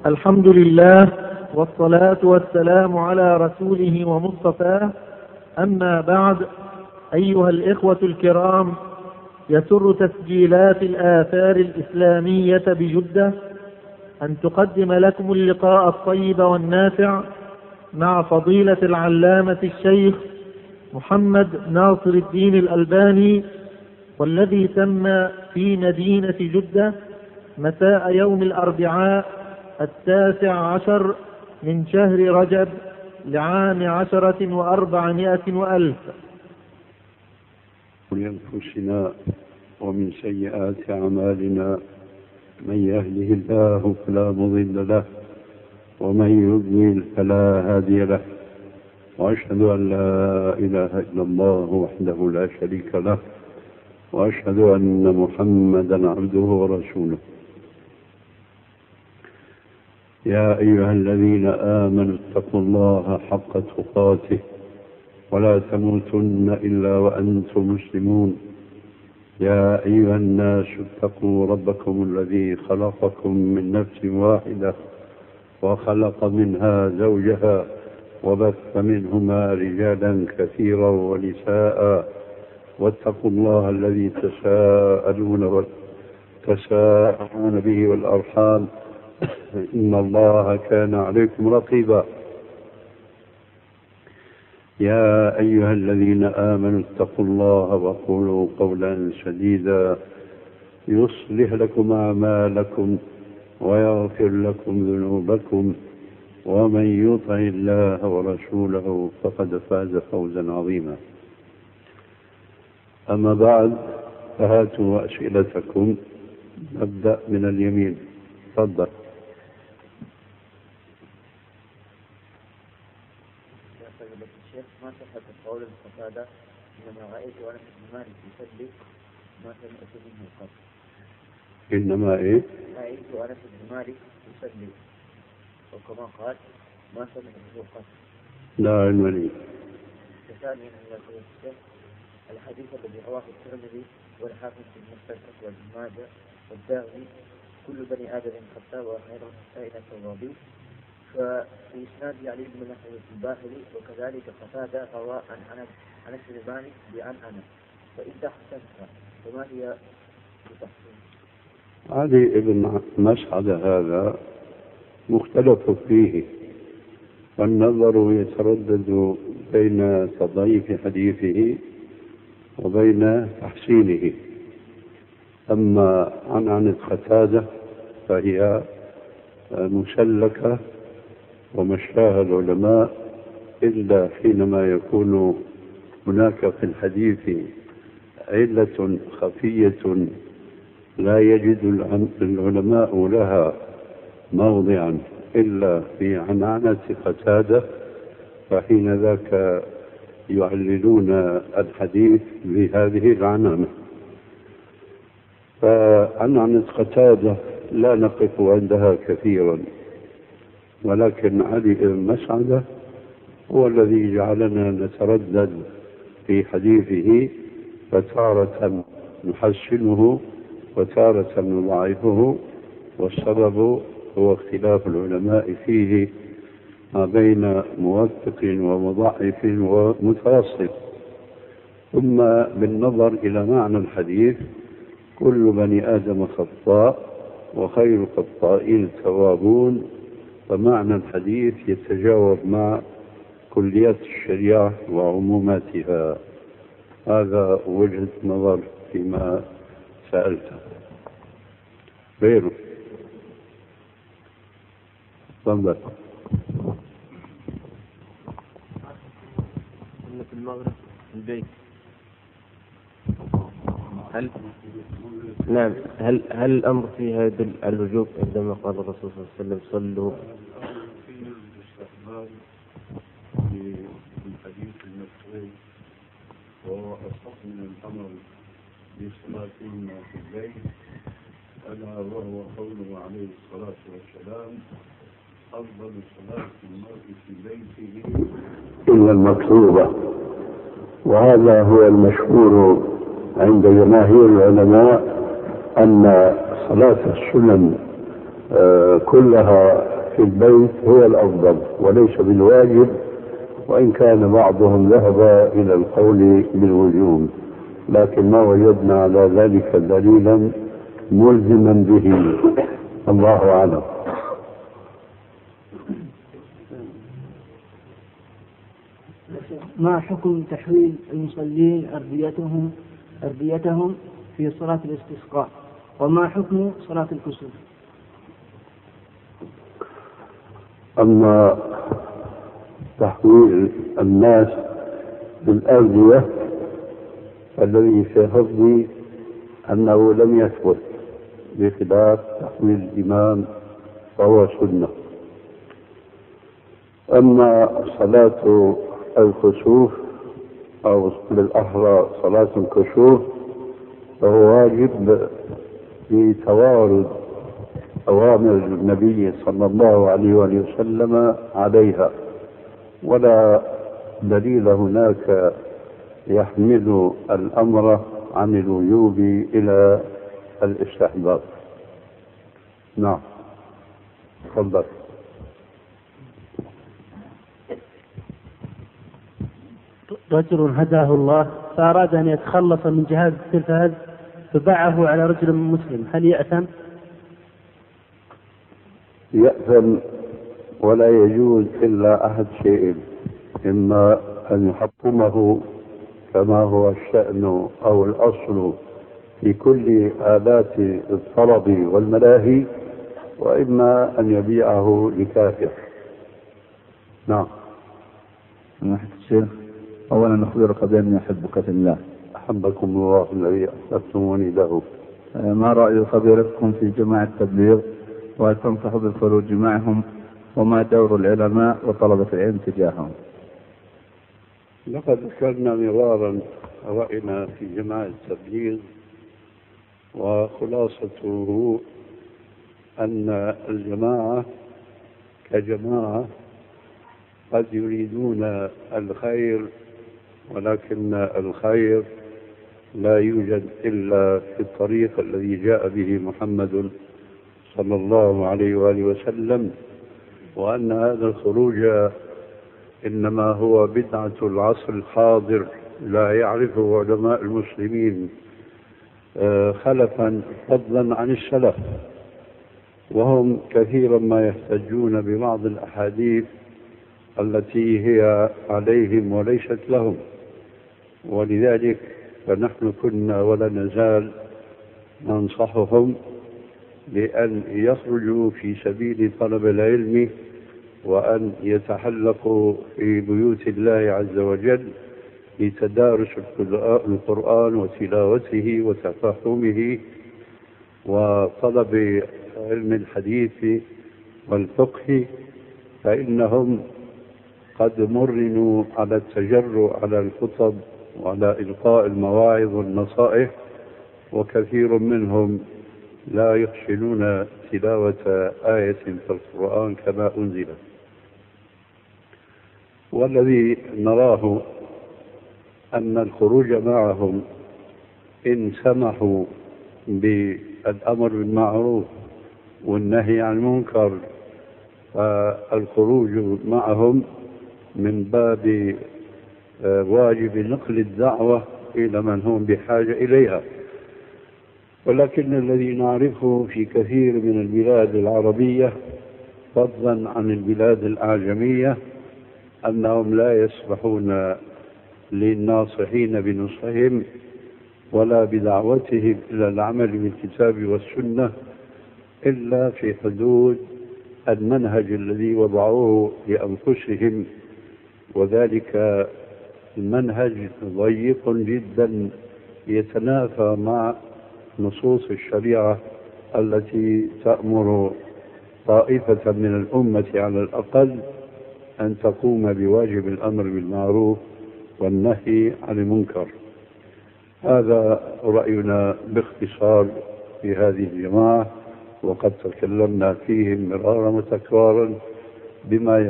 الحمد لله والصلاة والسلام على رسوله ومصطفاه. أما بعد، أيها الإخوة الكرام، يسر تسجيلات الآثار الإسلامية بجدة أن تقدم لكم اللقاء الطيب والنافع مع فضيلة العلامة الشيخ محمد ناصر الدين الألباني، والذي تم في مدينة جدة مساء يوم الأربعاء 19 من شهر رجب لعام 1400 من أنفسنا ومن سيئات أعمالنا، من يهده الله فلا مضل له ومن يضلل فلا هادي له، وأشهد أن لا إله إلا الله وحده لا شريك له، وأشهد أن محمدا عبده ورسوله. يا أيها الذين آمنوا اتقوا الله حق تقاته ولا تموتن إلا وأنتم مسلمون. يا أيها الناس اتقوا ربكم الذي خلقكم من نفس واحدة وخلق منها زوجها وبث منهما رجالا كثيرا ونساء، واتقوا الله الذي تساءلون به والأرحام، إن الله كان عليكم رقيبا. يا أيها الذين آمنوا اتقوا الله وقولوا قولا سديدا يصلح لكم أعمالكم ويغفر لكم ذنوبكم، ومن يطع الله ورسوله فقد فاز فوزا عظيما. أما بعد، فهاتوا أسئلتكم. نبدأ من اليمين. تفضل. ما صحة قول القتادة إنما رأيت أنس بن مالك يصلي ما سمعت منه قط. إنما رأيت أنس بن مالك يصلي، وكما قال ما سمعته قط. لا علم لي. ثانيا الحديث الذي رواه الترمذي والحاكم في المستدرك وابن ماجه والداغي كل بني آدم خطاء وخير النساء التوابين، ففي إسناد علي بن محمد الباهلي وكذلك قتادة روى عن أنس بن مالك بأن أنس، فإن تحسنها فما هي بتحسين؟ علي بن مسعد هذا مختلف فيه، والنظر يتردد بين تضعيف حديثه وبين تحسينه. أما عن قتادة فهي مسلكة ومشاها العلماء، إلا حينما يكون هناك في الحديث علة خفية لا يجد العلماء لها موضعا إلا في عنعنة قتادة، فحين ذاك يعللون الحديث بهذه العنعنة. فعنعنة قتادة لا نقف عندها كثيرا، ولكن علي بن مسعد هو الذي جعلنا نتردد في حديثه، فتارة نحسنه وتارة نضعفه، والسبب هو اختلاف العلماء فيه ما بين موثق ومضعف ومتوسط. ثم بالنظر إلى معنى الحديث، كل بني آدم خطاء وخير الخطائين التوابون، فمعنى الحديث يتجاوب مع كليات الشريعة وعموماتها. هذا وجهة نظر فيما سألته. غيره. تفضل. في المغرب البيت هل الأمر فيها يدل على الوجوب عندما قال الرسول صلى الله عليه وسلم صلوا؟ في الاستحباب في الحديث المذكور، وهو أصح من الأمر بصلاتهما في البيت، ألا وهو قوله عليه الصلاة والسلام: أفضل صلاة المرء في بيته إلا المكتوبة. وهذا هو المشهور عند جماهير العلماء أن صلاة السنن كلها في البيت هو الأفضل وليس بالواجب، وإن كان بعضهم ذهب إلى القول بالوجوب، لكن ما وجدنا على ذلك دليلا ملزما به. الله أعلم. ما حكم تحويل المصلين أرديتهم في صلاة الاستسقاء؟ وما حكم صلاة الكسوف؟ أما تحويل الناس بالأردية الذي في حفظي أنه لم يثبت، بخلاف تحويل الإمام فهو سنة. أما صلاة الكسوف أو بالأحرى صلاة الكسوف فهو واجب بتوارد أوامر النبي صلى الله عليه وسلم عليها، ولا دليل هناك يحمل الأمر عن الوجوب إلى الاستحباب. نعم، تفضل. رجل هداه الله فأراد أن يتخلص من جهاز التلفاز فباعه على رجل مسلم، هل يأثم؟ يأثم، ولا يجوز إلا أحد شيء: إما أن يحطمه كما هو الشأن أو الأصل في كل آلات الطرب والملاهي، وإما أن يبيعه لكافر. نعم. سماحة الشيخ، أولا أخبرك بأني أحبك في الله. أحبكم الله الذي أحببتموني له. ما رأي خبيرتكم في جماعة التبليغ، وهل تنصح بالخروج معهم، وما دور العلماء وطلبة العلم تجاههم؟ لقد ذكرنا مرارا رأينا في جماعة التبليغ، وخلاصته أن الجماعة كجماعة قد يريدون الخير، ولكن الخير لا يوجد إلا في الطريق الذي جاء به محمد صلى الله عليه وآله وسلم، وأن هذا الخروج إنما هو بدعة العصر الحاضر لا يعرفه علماء المسلمين خلفا فضلا عن السلف، وهم كثيرا ما يحتجون ببعض الأحاديث التي هي عليهم وليست لهم. ولذلك فنحن كنا ولا نزال ننصحهم بأن يخرجوا في سبيل طلب العلم، وأن يتحلقوا في بيوت الله عز وجل لتدارس القرآن وتلاوته وتفهمه وطلب علم الحديث والفقه، فإنهم قد مرنوا على التجرؤ على الخطب وعلى إلقاء المواعظ والنصائح، وكثير منهم لا يحسنون تلاوة آية في القرآن كما أنزلت. والذي نراه أن الخروج معهم إن سمحوا بالأمر بالمعروف والنهي عن المنكر، فالخروج معهم من باب واجب نقل الدعوة إلى من هم بحاجة إليها. ولكن الذي نعرفه في كثير من البلاد العربية فضلا عن البلاد الأعجمية أنهم لا يسمحون للناصحين بنصحهم ولا بدعوتهم إلى العمل بالكتاب والسنة إلا في حدود المنهج الذي وضعوه لأنفسهم، وذلك المنهج ضيق جدا يتنافى مع نصوص الشريعة التي تأمر طائفة من الأمة على الأقل أن تقوم بواجب الأمر بالمعروف والنهي عن المنكر. هذا رأينا باختصار في هذه الجماعة، وقد تكلمنا فيهم مرارا وتكرارا بما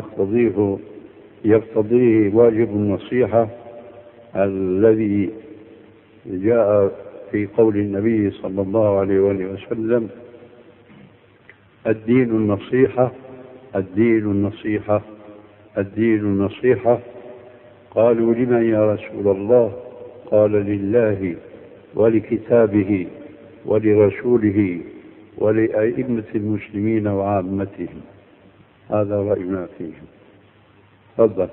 يقتضيه واجب النصيحة الذي جاء في قول النبي صلى الله عليه وآله وسلم: الدين النصيحة، الدين النصيحة الدين النصيحة. قالوا لمن يا رسول الله؟ قال لله ولكتابه ولرسوله ولأئمة المسلمين وعامتهم. هذا رأينا فيه. تفضل.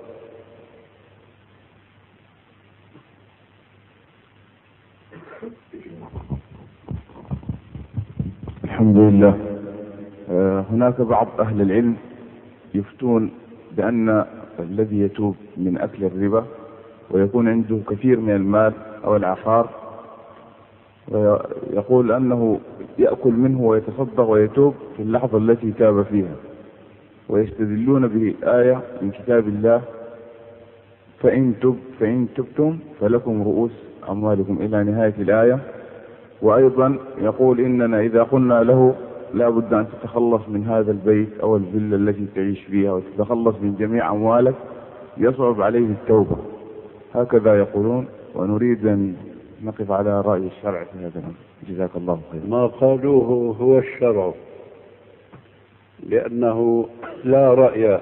الحمد لله. هناك بعض أهل العلم يفتون بأن الذي يتوب من أكل الربا ويكون عنده كثير من المال أو العقار ويقول أنه يأكل منه ويتصدق ويتوب في اللحظة التي تاب فيها، ويستدلون بآية من كتاب الله: فإن تبتم فلكم رؤوس أموالكم، إلى نهاية الآية. وأيضا يقول إننا إذا قلنا له لا بد أن تتخلص من هذا البيت أو الفيلا التي تعيش فيها وتتخلص من جميع أموالك يصعب عليه التوبة. هكذا يقولون، ونريد أن نقف على رأي الشرع في هذا الأمر. جزاك الله خيرا. ما قالوه هو الشرع، لأنه لا رأي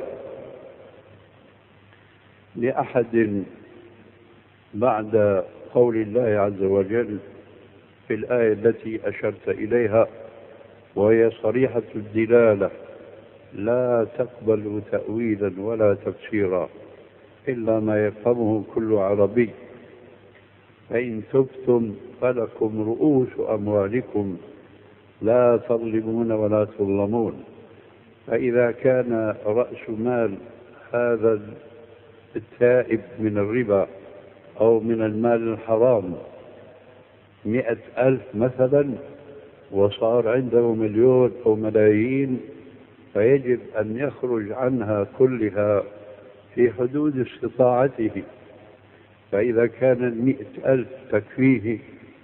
لأحد بعد قول الله عز وجل في الآية التي أشرت إليها، وهي صريحة الدلالة لا تقبل تأويلا ولا تفسيرا إلا ما يفهمه كل عربي. فإن تبتم فلكم رؤوس أموالكم لا تظلمون ولا تظلمون. فإذا كان رأس مال هذا التائب من الربا أو من المال الحرام 100,000 مثلا، وصار عنده مليون أو ملايين، فيجب أن يخرج عنها كلها في حدود استطاعته. فإذا كان 100,000 تكفيه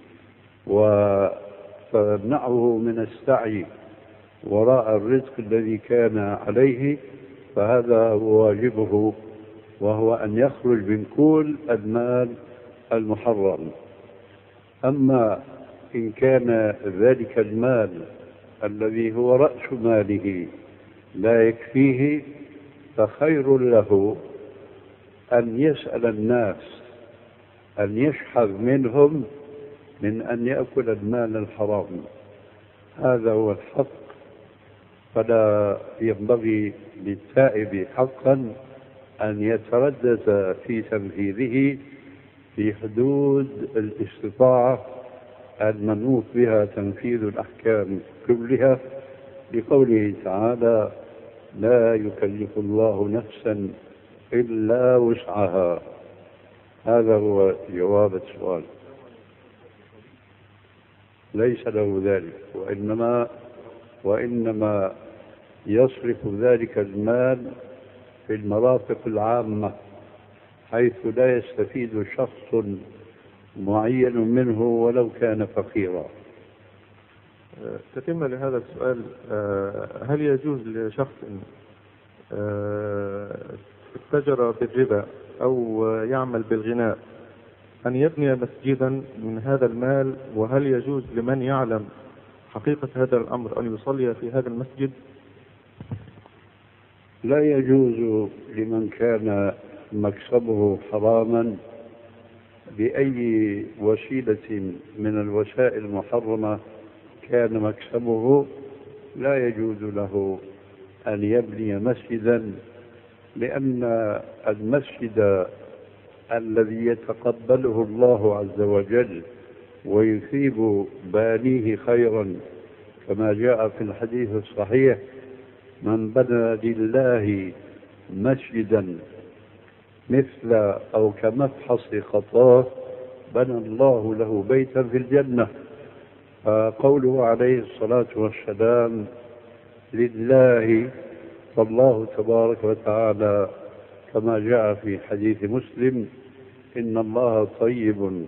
وتمنعه من السعي وراء الرزق الذي كان عليه، فهذا هو واجبه، وهو أن يخرج من كل المال المحرم. أما إن كان ذلك المال الذي هو رأس ماله لا يكفيه، فخير له أن يسأل الناس أن يشحذ منهم من أن يأكل المال الحرام. هذا هو الحق. فلا ينبغي للتائب حقا أن يتردد في تنفيذه في حدود الاستطاعة المنوط بها تنفيذ الأحكام كلها، لقوله تعالى: لا يكلف الله نفسا إلا وسعها. هذا هو جواب السؤال. ليس له ذلك، وإنما يصرف ذلك المال في المرافق العامة، حيث لا يستفيد شخص معين منه ولو كان فقيرا. تتم لهذا السؤال: هل يجوز لشخص اتجر بالربا أو يعمل بالغناء أن يبني مسجدا من هذا المال؟ وهل يجوز لمن يعلم حقيقة هذا الأمر أن يصلي في هذا المسجد؟ لا يجوز لمن كان مكسبه حراما بأي وسيلة من الوسائل المحرمة كان مكسبه، لا يجوز له أن يبني مسجدا، لأن المسجد الذي يتقبله الله عز وجل ويثيب بانيه خيرا، كما جاء في الحديث الصحيح: من بنى لله مسجدا مثل أو كمفحص خطاه بنى الله له بيتا في الجنة. فقوله عليه الصلاة والسلام لله، فالله تبارك وتعالى كما جاء في حديث مسلم: إن الله طيب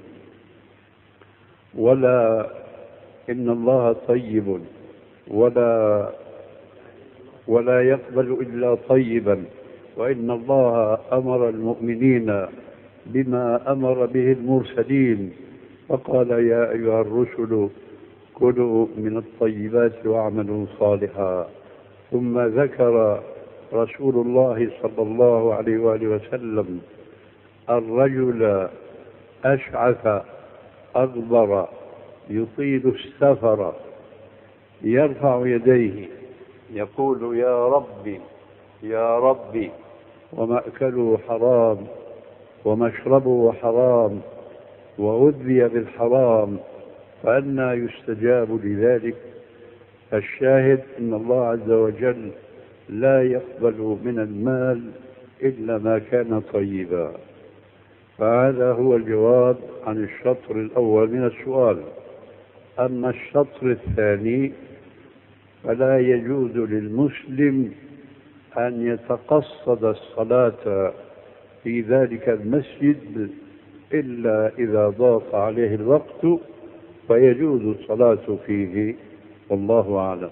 ولا يقبل إلا طيبا، وإن الله أمر المؤمنين بما أمر به المرسلين، فقال: يا أيها الرسل كلوا من الطيبات واعملوا صالحا. ثم ذكر رسول الله صلى الله عليه وآله وسلم الرجل أشعث أغبر يطيل السفر يرفع يديه يقول يا ربي يا ربي، ومأكله حرام ومشربه حرام وغذي بالحرام، فأنى يستجاب لذلك؟ الشاهد أن الله عز وجل لا يقبل من المال إلا ما كان طيبا. فهذا هو الجواب عن الشطر الأول من السؤال. أما الشطر الثاني فلا يجوز للمسلم أن يتقصد الصلاة في ذلك المسجد إلا إذا ضاق عليه الوقت فيجوز الصلاة فيه، والله أعلم.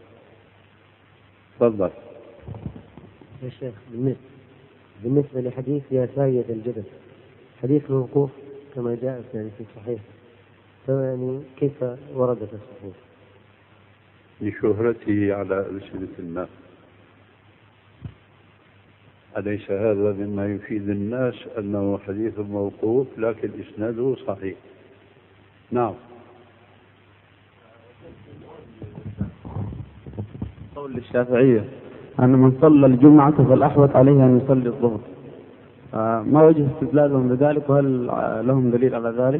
تفضل يا شيخ. بالنسبة لحديث يا سايد الجبل، حديث موقوف كما جاء يعني في الصحيح، يعني كيف ورد في الصحيح؟ لشهرته على ألسنة الناس. أليس هذا مما يفيد الناس أنه حديث موقوف لكن إسناده صحيح؟ نعم. قول الشافعية أن من صلى الجمعة فالأحوط عليه أن يصلي الظهر، ما وجه استدلالهم بذلك وهل لهم دليل على ذلك؟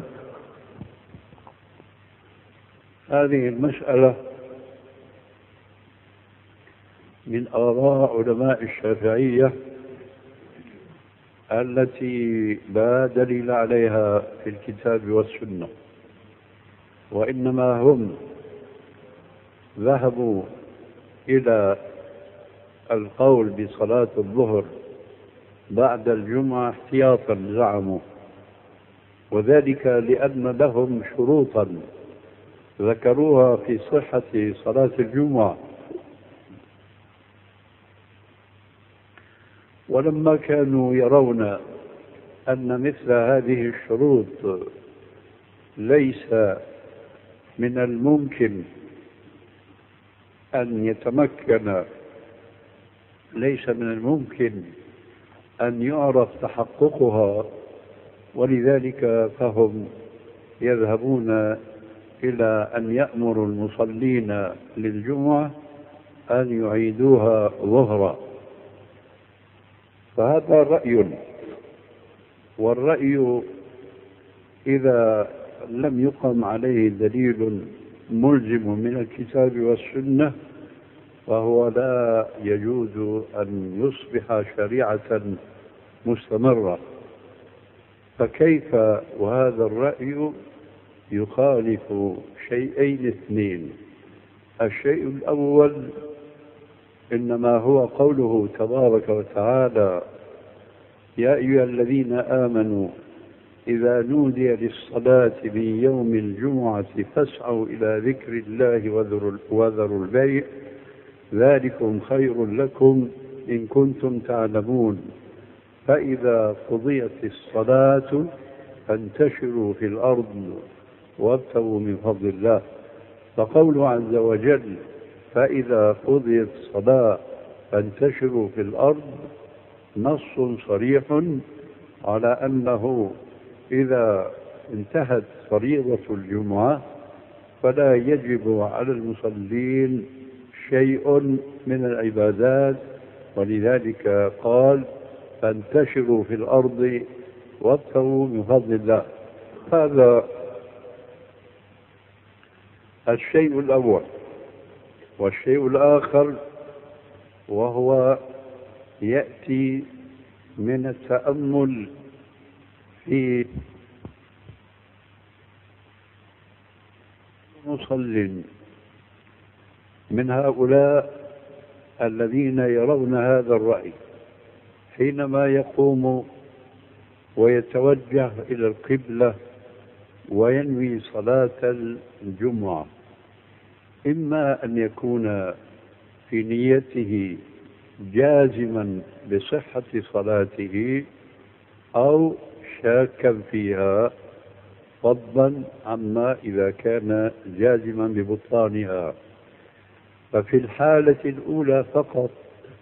هذه المسألة من آراء علماء الشافعية التي لا دليل عليها في الكتاب والسنة، وإنما هم ذهبوا إلى القول بصلاة الظهر بعد الجمعة احتياطا زعموا، وذلك لأن لهم شروطا ذكروها في صحة صلاة الجمعة، ولما كانوا يرون أن مثل هذه الشروط ليس من الممكن أن يتمكن، ليس من الممكن أن يعرف تحققها، ولذلك فهم يذهبون إلى أن يأمروا المصلين للجمعة أن يعيدوها ظهرا. فهذا رأي، والرأي إذا لم يقم عليه دليل ملزم من الكتاب والسنة فهو لا يجوز أن يصبح شريعة مستمرة. فكيف وهذا الرأي يخالف شيئين اثنين؟ الشيء الأول إنما هو قوله تبارك وتعالى يا أيها الذين آمنوا إذا نودي للصلاة من يوم الجمعة فاسعوا إلى ذكر الله وذروا البيع ذلكم خير لكم إن كنتم تعلمون، فإذا قضيت الصلاة فانتشروا في الأرض وابتغوا من فضل الله. فقوله عز وجل فإذا قضيت الصلاة فانتشروا في الأرض نص صريح على أنه إذا انتهت فريضة الجمعة فلا يجب على المصلين شيء من العبادات، ولذلك قال فانتشروا في الأرض وابتغوا من فضل الله. هذا الشيء الأول. والشيء الآخر وهو يأتي من التأمل في مصل من هؤلاء الذين يرون هذا الرأي حينما يقوم ويتوجه إلى القبلة وينوي صلاة الجمعة، إما أن يكون في نيته جازما بصحة صلاته أو شاكا فيها، فضلا عما إذا كان جازما ببطلانها. ففي الحالة الأولى فقط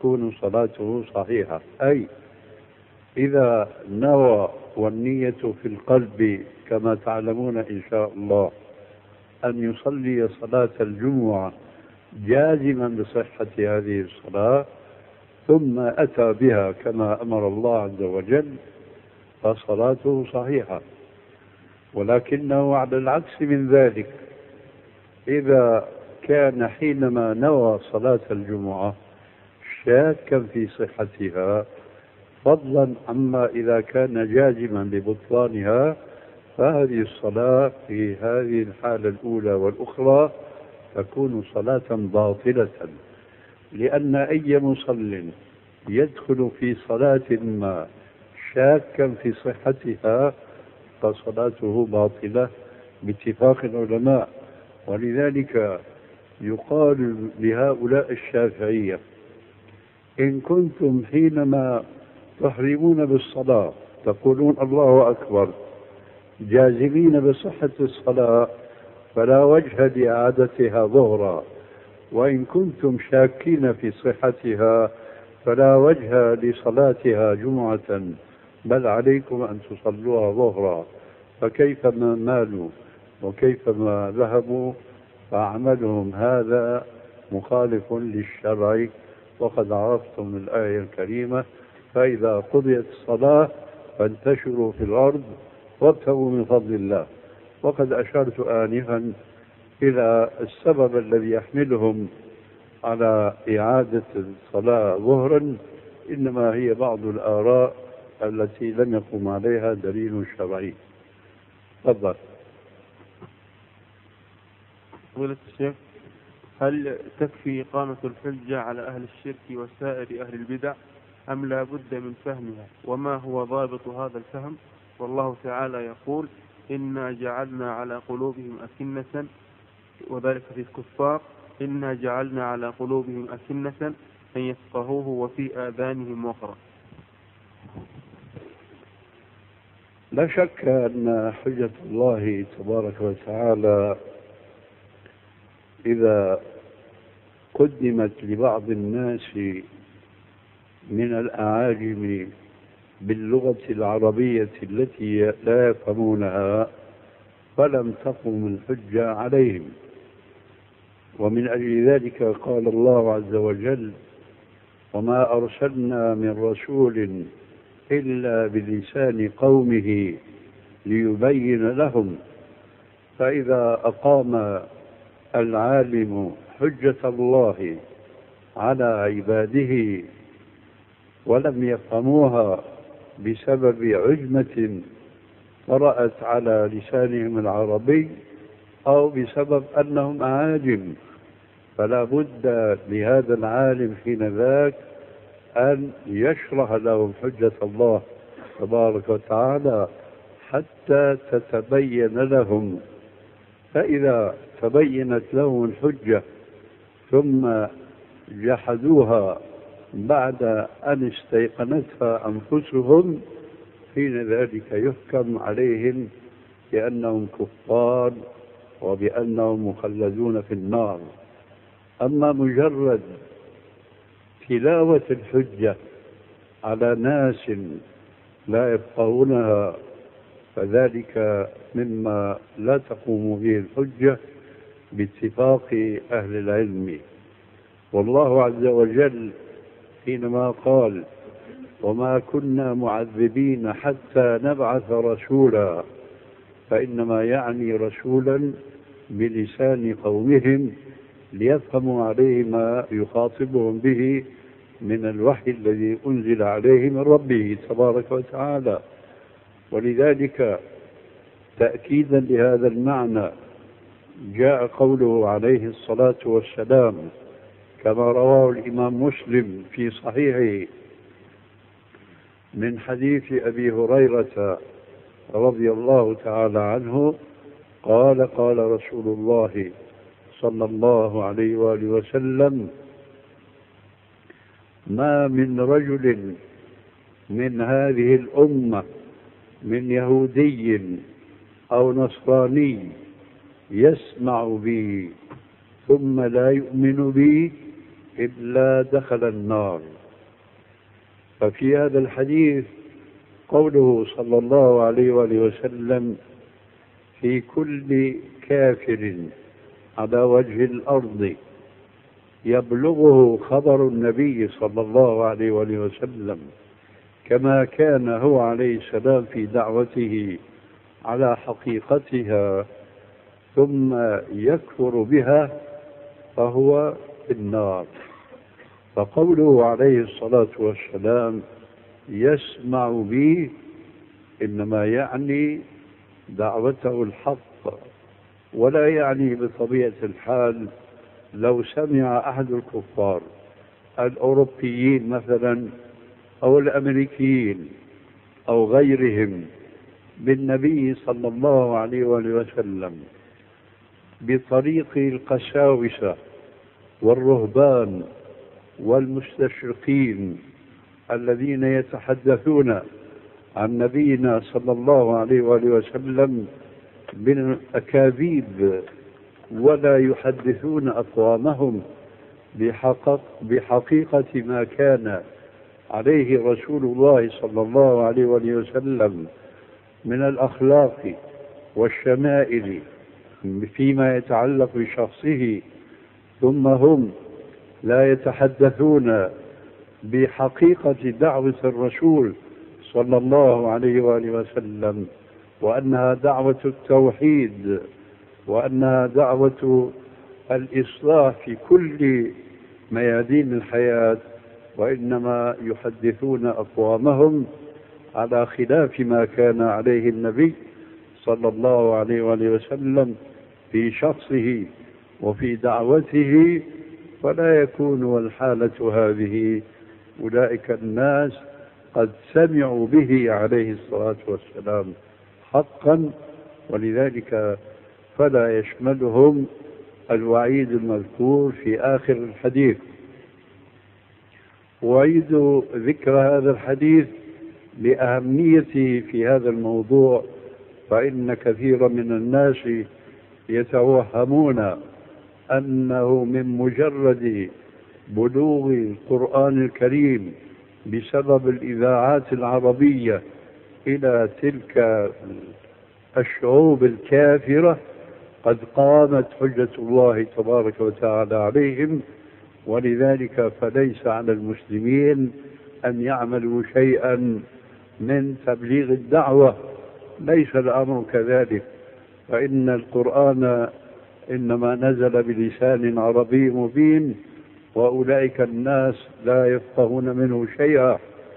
تكون صلاته صحيحة. أي إذا نوى والنية في القلب كما تعلمون إن شاء الله أن يصلي صلاة الجمعة جازما بصحة هذه الصلاة ثم أتى بها كما أمر الله عز وجل فصلاته صحيحة. ولكنه على العكس من ذلك إذا كان حينما نوى صلاة الجمعة شاكا في صحتها فضلا عما إذا كان جازما ببطلانها فهذه الصلاة في هذه الحالة الأولى والأخرى تكون صلاة باطلة، لأن أي مصل يدخل في صلاة ما شاكا في صحتها فصلاته باطلة باتفاق العلماء. ولذلك يقال لهؤلاء الشافعية إن كنتم حينما تحرمون بالصلاة تقولون الله أكبر جازمين بصحة الصلاة فلا وجه لإعادتها ظهرا، وإن كنتم شاكين في صحتها فلا وجه لصلاتها جمعة بل عليكم أن تصلوها ظهرا. فكيفما مالوا وكيفما ذهبوا فعملهم هذا مخالف للشرع. وقد عرفتم الآية الكريمة فإذا قضيت الصلاة فانتشروا في الأرض وابتغوا من فضل الله. وقد أشرت آنفا إلى السبب الذي يحملهم على إعادة الصلاة ظهرا، إنما هي بعض الآراء التي لم يقم عليها دليل شرعي. تفضل. فضيلة الشيخ، هل تكفي إقامة الحجة على أهل الشرك وسائر أهل البدع أم لا بد من فهمها؟ وما هو ضابط هذا الفهم؟ والله تعالى يقول إنا جعلنا على قلوبهم أكنة، وذلك في الكفار إنا جعلنا على قلوبهم أكنة أن يفقهوه وفي آذانهم وقرا. لا شك أن حجة الله تبارك وتعالى إذا قدمت لبعض الناس من الأعاجم باللغة العربية التي لا يفهمونها فلم تقم الحجة عليهم. ومن أجل ذلك قال الله عز وجل وما أرسلنا من رسول إلا بلسان قومه ليبين لهم. فإذا أقام العالم حجة الله على عباده ولم يفهموها بسبب عجمة طرأت على لسانهم العربي أو بسبب أنهم أعاجم، فلا بد لهذا العالم حين ذاك أن يشرح لهم حجة الله تبارك وتعالى حتى تتبين لهم. فإذا تبينت لهم الحجة ثم جحدوها بعد أن استيقنتها أنفسهم حين ذلك يحكم عليهم بأنهم كفار وبأنهم مخلدون في النار. أما مجرد تلاوة الحجة على ناس لا يفقهونها فذلك مما لا تقوم به الحجة باتفاق أهل العلم. والله عز وجل حينما قال وما كنا معذبين حتى نبعث رسولا فإنما يعني رسولا بلسان قومهم ليفهموا عليه ما يخاطبهم به من الوحي الذي أنزل عليه من ربه تبارك وتعالى. ولذلك تأكيدا لهذا المعنى جاء قوله عليه الصلاة والسلام كما رواه الإمام مسلم في صحيحه من حديث أبي هريرة رضي الله تعالى عنه قال قال رسول الله صلى الله عليه وآله وسلم ما من رجل من هذه الأمة من يهودي أو نصراني يسمع بي ثم لا يؤمن بي إلا دخل النار. ففي هذا الحديث قوله صلى الله عليه وآله وسلم في كل كافر على وجه الأرض يبلغه خبر النبي صلى الله عليه وآله وسلم كما كان هو عليه السلام في دعوته على حقيقتها ثم يكفر بها فهو في النار. فقوله عليه الصلاة والسلام يسمع بي إنما يعني دعوته الحق، ولا يعني بطبيعة الحال لو سمع أحد الكفار الأوروبيين مثلا أو الأمريكيين أو غيرهم بالنبي صلى الله عليه وسلم بطريق القساوسة والرهبان والمستشرقين الذين يتحدثون عن نبينا صلى الله عليه وسلم بالأكاذيب ولا يحدثون أقوامهم بحقيقة ما كان عليه رسول الله صلى الله عليه وسلم من الأخلاق والشمائل فيما يتعلق بشخصه، ثم هم لا يتحدثون بحقيقة دعوة الرسول صلى الله عليه وآله وسلم، وأنها دعوة التوحيد وأنها دعوة الإصلاح في كل ميادين الحياة، وإنما يحدثون أقوامهم على خلاف ما كان عليه النبي صلى الله عليه وآله وسلم في شخصه وفي دعوته. فلا يكون الحالة هذه. أولئك الناس قد سمعوا به عليه الصلاة والسلام حقا، ولذلك فلا يشملهم الوعيد المذكور في آخر الحديث. وأعيد ذكر هذا الحديث لأهميته في هذا الموضوع، فإن كثيرا من الناس يتوهمون أنه من مجرد بلوغ القرآن الكريم بسبب الإذاعات العربية إلى تلك الشعوب الكافرة قد قامت حجة الله تبارك وتعالى عليهم، ولذلك فليس على المسلمين أن يعملوا شيئا من تبليغ الدعوة. ليس الأمر كذلك، فإن القرآن إنما نزل بلسان عربي مبين، وأولئك الناس لا يفقهون منه شيئا.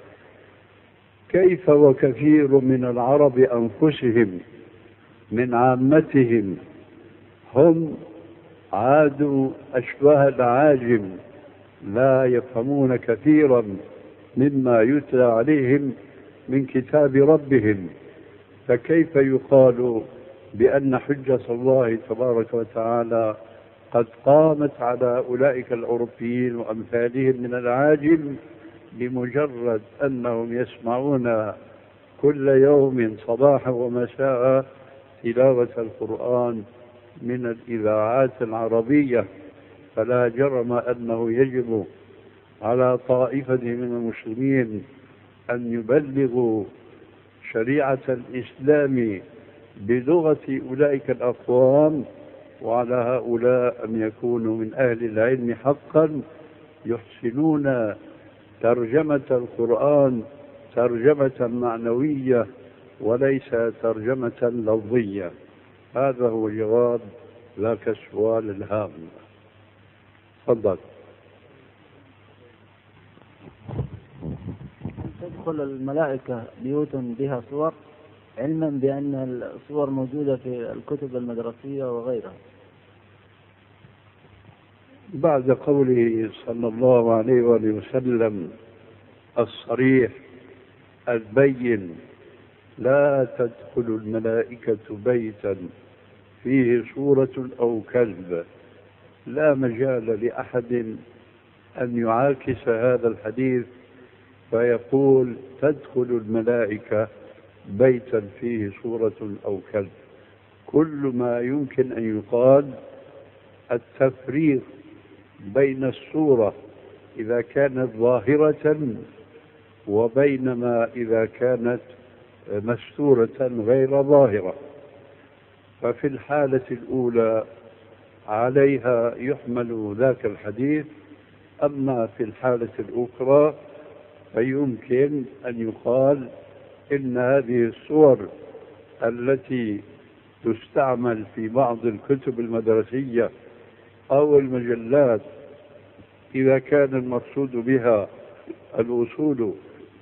كيف وكثير من العرب أنفسهم من عامتهم هم عادوا أشباه العاجم، لا يفهمون كثيرا مما يتلى عليهم من كتاب ربهم، فكيف يقال بأن حجة الله تبارك وتعالى قد قامت على أولئك الأوروبيين وأمثالهم من العاجم لمجرد أنهم يسمعون كل يوم صباحا ومساء تلاوة القرآن من الإذاعات العربية؟ فلا جرم أنه يجب على طائفة من المسلمين أن يبلغوا شريعة الإسلام بلغة أولئك الأقوام، وعلى هؤلاء أن يكونوا من أهل العلم حقا يحسنون ترجمة القرآن ترجمة معنوية وليس ترجمة لفظية. هذا هو الجواب ذاك السؤال الهام. تفضل. تدخل الملائكة بيوت بها صور علما بأن الصور موجودة في الكتب المدرسية وغيرها؟ بعد قوله صلى الله عليه وآله وسلم الصريح البين لا تدخل الملائكة بيتا فيه صورة أو كلب، لا مجال لأحد أن يعاكس هذا الحديث فيقول تدخل الملائكة بيتا فيه صورة أو كلب. كل ما يمكن أن يقال التفريق بين الصورة إذا كانت ظاهرة، وبينما إذا كانت مستورة غير ظاهرة. ففي الحالة الأولى عليها يحمل ذاك الحديث، أما في الحالة الأخرى فيمكن أن يقال إن هذه الصور التي تستعمل في بعض الكتب المدرسية أو المجلات إذا كان المقصود بها الوصول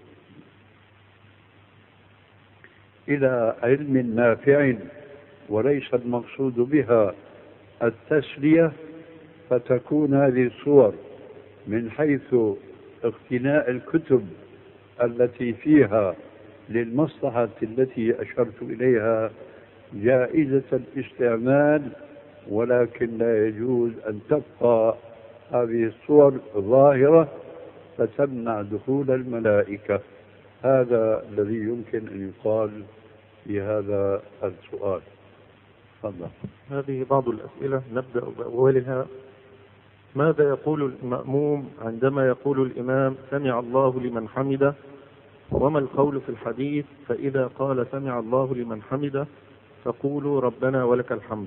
إلى علم نافع وليس المقصود بها التسلية، فتكون هذه الصور من حيث اقتناء الكتب التي فيها للمصلحة التي أشرت إليها جائزة الاستعمال، ولكن لا يجوز أن تبقى هذه الصور ظاهرة فتمنع دخول الملائكة. هذا الذي يمكن أن يقال في هذا السؤال. تفضل. هذه بعض الأسئلة نبدأ بأولها. ماذا يقول المأموم عندما يقول الإمام سمع الله لمن حمده؟ وما القول في الحديث فإذا قال سمع الله لمن حمده فقولوا ربنا ولك الحمد؟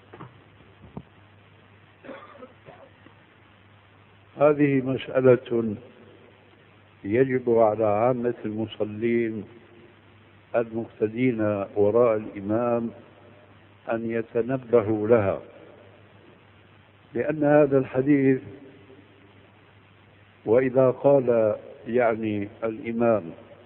هذه مسألة يجب على عامة المصلين المقتدين وراء الإمام أن يتنبهوا لها، لأن هذا الحديث وإذا قال يعني الإمام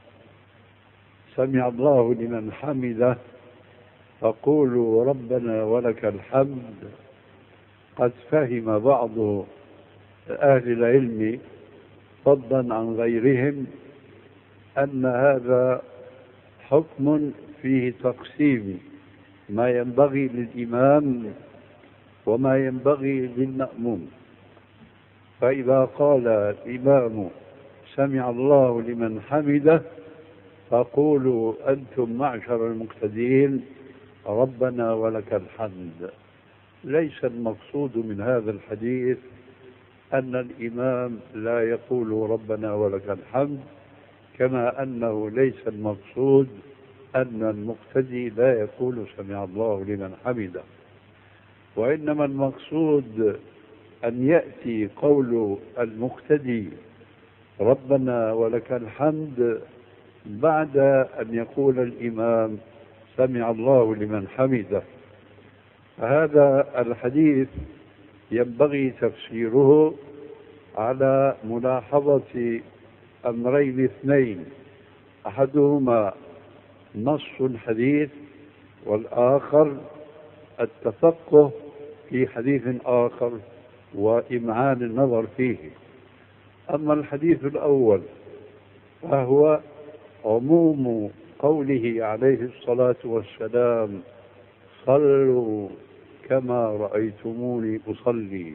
سمع الله لمن حمده فقولوا ربنا ولك الحمد، قد فهم بعض أهل العلم فضلا عن غيرهم أن هذا حكم فيه تقسيم ما ينبغي للإمام وما ينبغي للمأموم. فإذا قال الإمام سمع الله لمن حمده فقولوا أنتم معشر المقتدين ربنا ولك الحمد. ليس المقصود من هذا الحديث أن الإمام لا يقول ربنا ولك الحمد، كما أنه ليس المقصود أن المقتدي لا يقول سمع الله لمن حمده، وإنما المقصود أن يأتي قول المقتدي ربنا ولك الحمد بعد أن يقول الإمام سمع الله لمن حمده. هذا الحديث ينبغي تفسيره على ملاحظة أمرين اثنين، أحدهما نص الحديث والآخر التفقه في حديث آخر وإمعان النظر فيه. أما الحديث الأول فهو عموم قوله عليه الصلاة والسلام صلوا كما رأيتموني أصلي.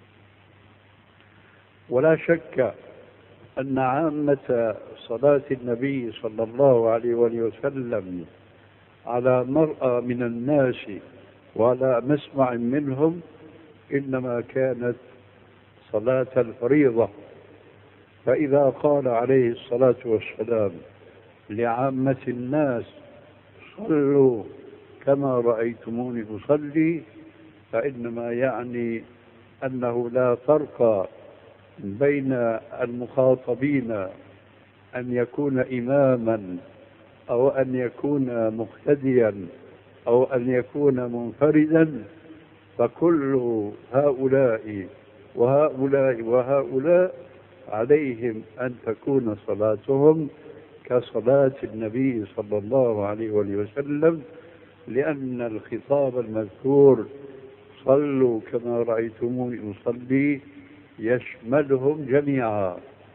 ولا شك أن عامة صلاة النبي صلى الله عليه وسلم على مرأى من الناس وعلى مسمع منهم إنما كانت صلاة الفريضة. فإذا قال عليه الصلاة والسلام لعامة الناس صلوا كما رأيتموني أصلي، فإنما يعني أنه لا فرق بين المخاطبين أن يكون إماما أو أن يكون مقتديا أو أن يكون منفردا، فكل هؤلاء وهؤلاء وهؤلاء عليهم أن تكون صلاتهم كصلاة النبي صلى الله عليه وسلم، لأن الخطاب المذكور صلوا كما رأيتموني أصلي يشملهم جميعا.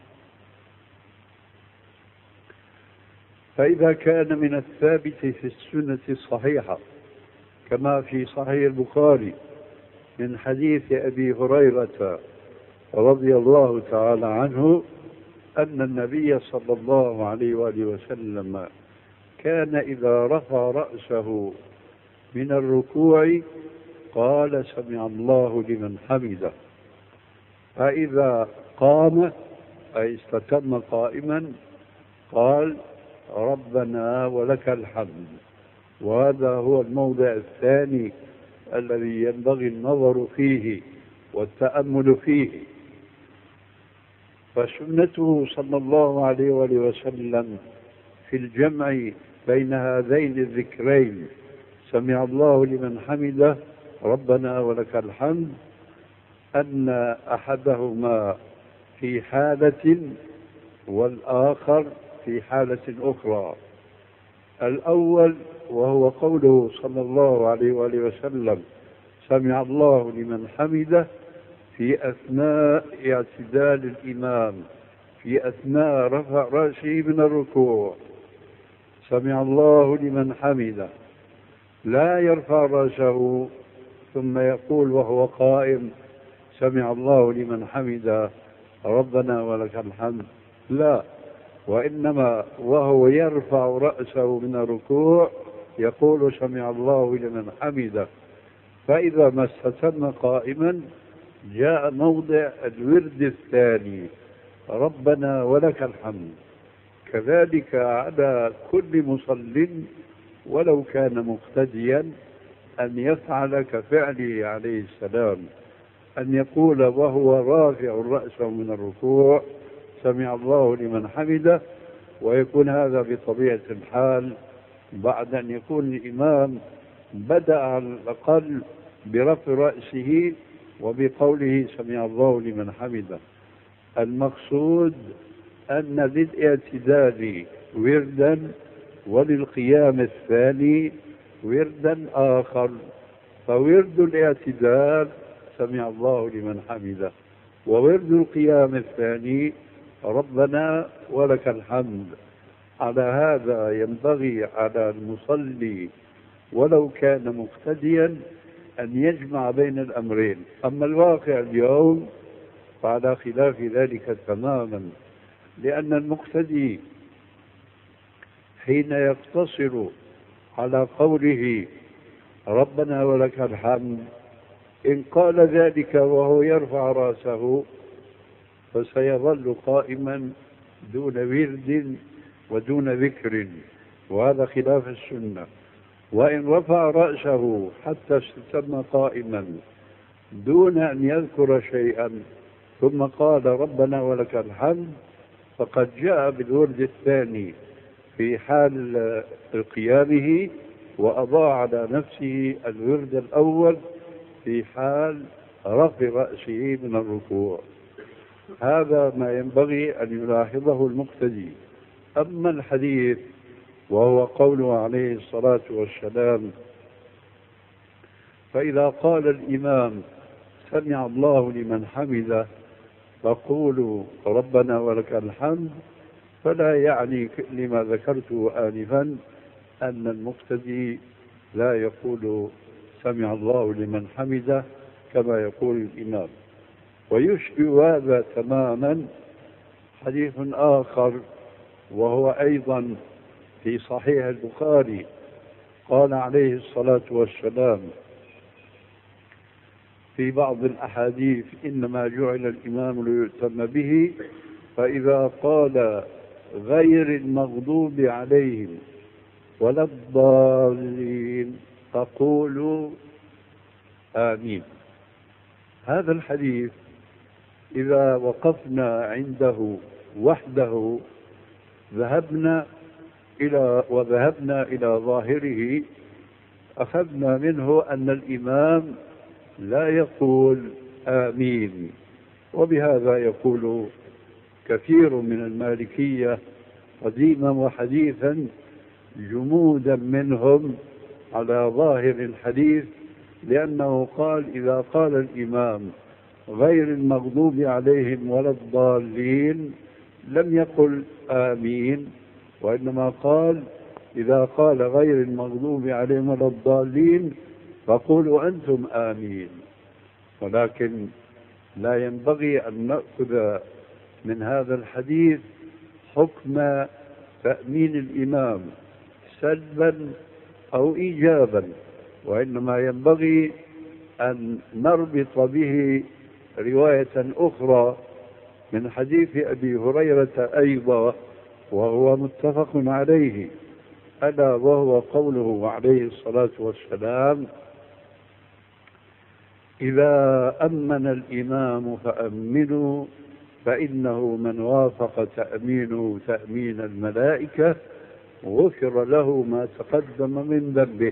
فإذا كان من الثابت في السنة الصحيحة كما في صحيح البخاري من حديث أبي هريرة رضي الله تعالى عنه أن النبي صلى الله عليه وسلم كان إذا رفع رأسه من الركوع قال سمع الله لمن حمده، فإذا قام أي استتم قائما قال ربنا ولك الحمد. وهذا هو الموضع الثاني الذي ينبغي النظر فيه والتأمل فيه. فسنته صلى الله عليه وآله وسلم في الجمع بين هذين الذكرين سمع الله لمن حمده ربنا ولك الحمد أن أحدهما في حالة والآخر في حالة أخرى. الأول وهو قوله صلى الله عليه وآله وسلم سمع الله لمن حمده في أثناء اعتدال الإمام، في أثناء رفع رأسه من الركوع. سمع الله لمن حمده، لا يرفع رأسه ثم يقول وهو قائم سمع الله لمن حمده ربنا ولك الحمد، لا، وإنما وهو يرفع رأسه من الركوع يقول سمع الله لمن حمده. فإذا ما استتم قائما جاء موضع الورد الثاني ربنا ولك الحمد. كذلك على كل مصل ولو كان مقتديا أن يفعل كفعله عليه السلام، أن يقول وهو رافع رأسه من الركوع سمع الله لمن حمده، ويكون هذا بطبيعة الحال بعد أن يكون الإمام بدأ على الأقل برفع رأسه وبقوله سمع الله لمن حمده. المقصود أن للاعتدال وردا وللقيام الثاني وردا آخر. فورد الاعتدال سمع الله لمن حمده، وورد القيام الثاني ربنا ولك الحمد. على هذا ينبغي على المصلي ولو كان مقتديا أن يجمع بين الأمرين. أما الواقع اليوم فعلى خلاف ذلك تماما، لأن المقتدي حين يقتصر على قوله ربنا ولك الحمد إن قال ذلك وهو يرفع رأسه فسيظل قائما دون ورد ودون ذكر، وهذا خلاف السنة. وإن رفع رأسه حتى استتم قائما دون أن يذكر شيئا ثم قال ربنا ولك الحمد فقد جاء بالورد الثاني في حال قيامه وأضاع على نفسه الورد الأول في حال رفع رأسه من الركوع. هذا ما ينبغي أن يلاحظه المقتدي. أما الحديث وهو قوله عليه الصلاة والسلام فإذا قال الإمام سمع الله لمن حمده فقولوا ربنا ولك الحمد، فلا يعني لما ذكرته آنفا أن المقتدي لا يقول سمع الله لمن حمده كما يقول الإمام. ويشبه هذا تماما حديث آخر وهو أيضا في صحيح البخاري قال عليه الصلاة والسلام في بعض الأحاديث إنما جعل الإمام ليؤتم به، فإذا قال غير المغضوب عليهم ولا الضالين فقولوا آمين. هذا الحديث إذا وقفنا عنده وحده ذهبنا إلى ظاهره أخذنا منه أن الإمام لا يقول آمين، وبهذا يقول كثير من المالكية قديما وحديثا جمودا منهم على ظاهر الحديث، لأنه قال إذا قال الإمام غير المغضوب عليهم ولا الضالين لم يقل آمين، وإنما قال إذا قال غير المغضوب عليهم ولا الضالين فقولوا أنتم آمين. ولكن لا ينبغي أن نأخذ من هذا الحديث حكم تأمين الإمام سلبا أو إيجابا، وإنما ينبغي أن نربط به رواية أخرى من حديث أبي هريرة أيضا وهو متفق عليه، ألا وهو قوله عليه الصلاة والسلام: إذا أمن الإمام فأمنوا، فإنه من وافق تأمينه تأمين الملائكة غفر له ما تقدم من ذنبه.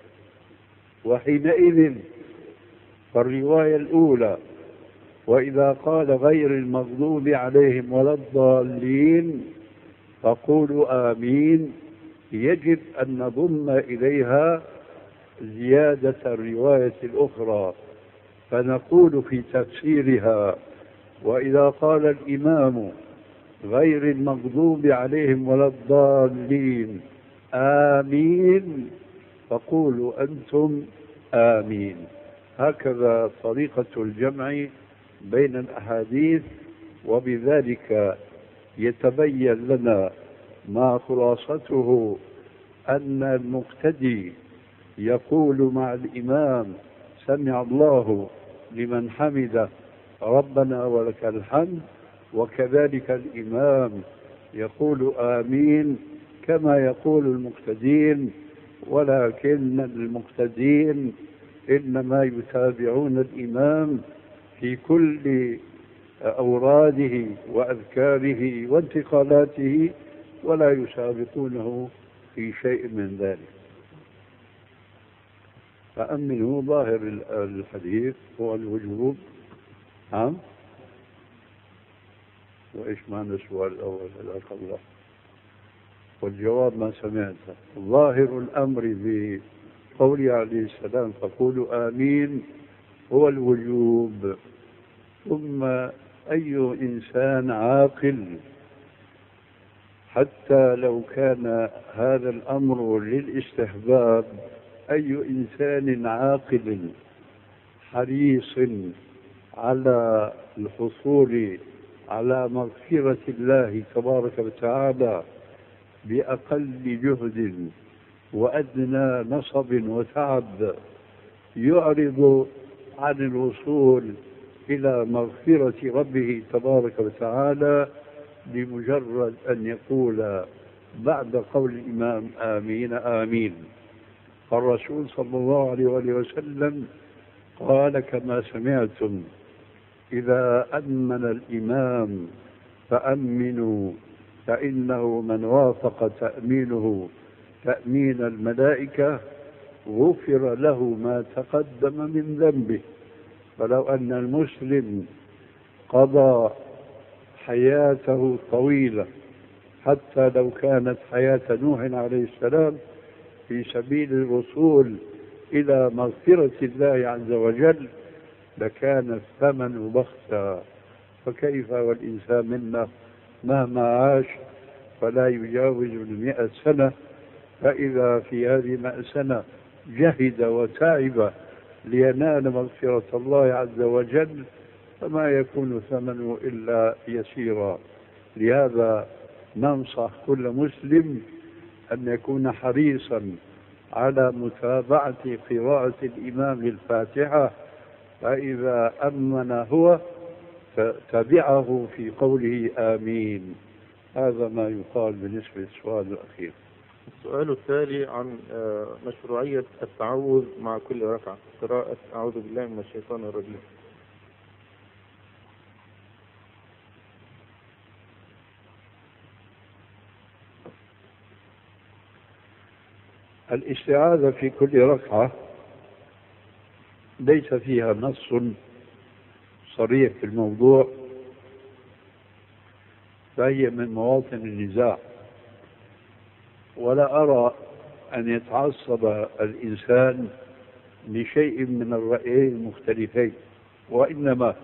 وحينئذ فالرواية الأولى: وإذا قال غير المغضوب عليهم ولا الضالين فقولوا آمين، يجب أن نضم إليها زيادة الرواية الأخرى، فنقول في تفسيرها: وإذا قال الإمام غير المغضوب عليهم ولا الضالين آمين فقولوا أنتم آمين. هكذا طريقة الجمع بين الأحاديث، وبذلك يتبين لنا ما خلاصته أن المقتدي يقول مع الإمام: سمع الله لمن حمده ربنا ولك الحمد، وكذلك الإمام يقول آمين كما يقول المقتدين، ولكن المقتدين إنما يتابعون الإمام في كل أوراده وأذكاره وانتقالاته، ولا يسابقونه في شيء من ذلك. فأمنه ظاهر الحديث هو الوجوب. نعم. وإيش معنى السؤال الأول؟ الله. والجواب ما سمعته. ظاهر الأمر بقوله عليه السلام فقولوا آمين هو الوجوب. ثم أي إنسان عاقل حتى لو كان هذا الأمر للاستحباب، أي إنسان عاقل حريص على الحصول على مغفرة الله تبارك وتعالى بأقل جهد وأدنى نصب وتعب يعرض عن الوصول إلى مغفرة ربه تبارك وتعالى بمجرد أن يقول بعد قول الإمام آمين آمين. فالرسول صلى الله عليه وسلم قال كما سمعتم: إذا أمن الإمام فأمنوا، فإنه من وافق تأمينه تأمين الملائكة غفر له ما تقدم من ذنبه. فلو أن المسلم قضى حياته طويلة، حتى لو كانت حياة نوح عليه السلام، في سبيل الوصول إلى مغفرة الله عز وجل، لكان الثمن بخسا. فكيف والإنسان منا مهما عاش فلا يجاوز 100 سنة، فإذا في هذه 100 سنة جهد وتعب لينال مغفرة الله عز وجل، فما يكون ثمنه إلا يسيرا. لهذا ننصح كل مسلم أن يكون حريصا على متابعة قراءة الإمام للفاتحة، فإذا أمن هو فتبعه في قوله آمين. هذا ما يقال بالنسبة للسؤال الأخير. السؤال التالي عن مشروعية التعوذ مع كل ركعة، قراءة أعوذ بالله من الشيطان الرجيم. الاستعاذة في كل ركعة ليس فيها نص صريح في الموضوع، فهي من مواطن النزاع، ولا أرى أن يتعصب الإنسان لشيء من الرأيين المختلفين، وإنما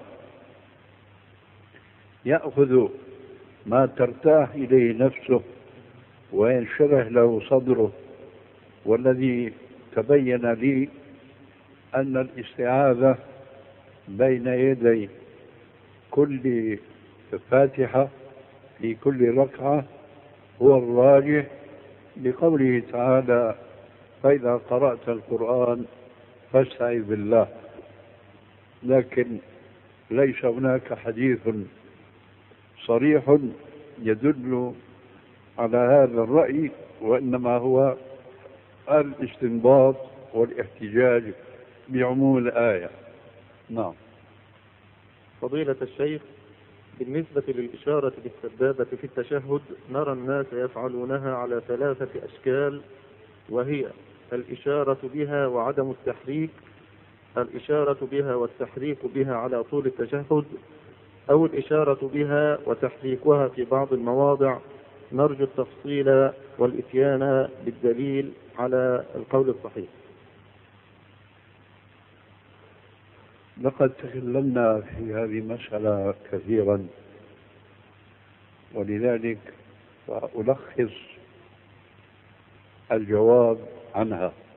يأخذ ما ترتاح إليه نفسه وينشرح له صدره. والذي تبين لي أن الاستعاذة بين يدي كل فاتحة في كل ركعة هو الراجح، لقوله تعالى: فإذا قرأت القرآن فاستعذ بالله. لكن ليس هناك حديث صريح يدل على هذا الرأي، وإنما هو الاستنباط والاحتجاج بعموم الآية. نعم. فضيلة الشيخ، بالنسبة للإشارة بالسبابة في التشهد نرى الناس يفعلونها على 3 أشكال، وهي الإشارة بها وعدم التحريك، الإشارة بها والتحريك بها على طول التشهد، أو الإشارة بها وتحريكها في بعض المواضع. نرجو التفصيل والإتيان بالدليل على القول الصحيح. لقد تكلمنا في هذه المسألة كثيرا، ولذلك سألخص الجواب عنها.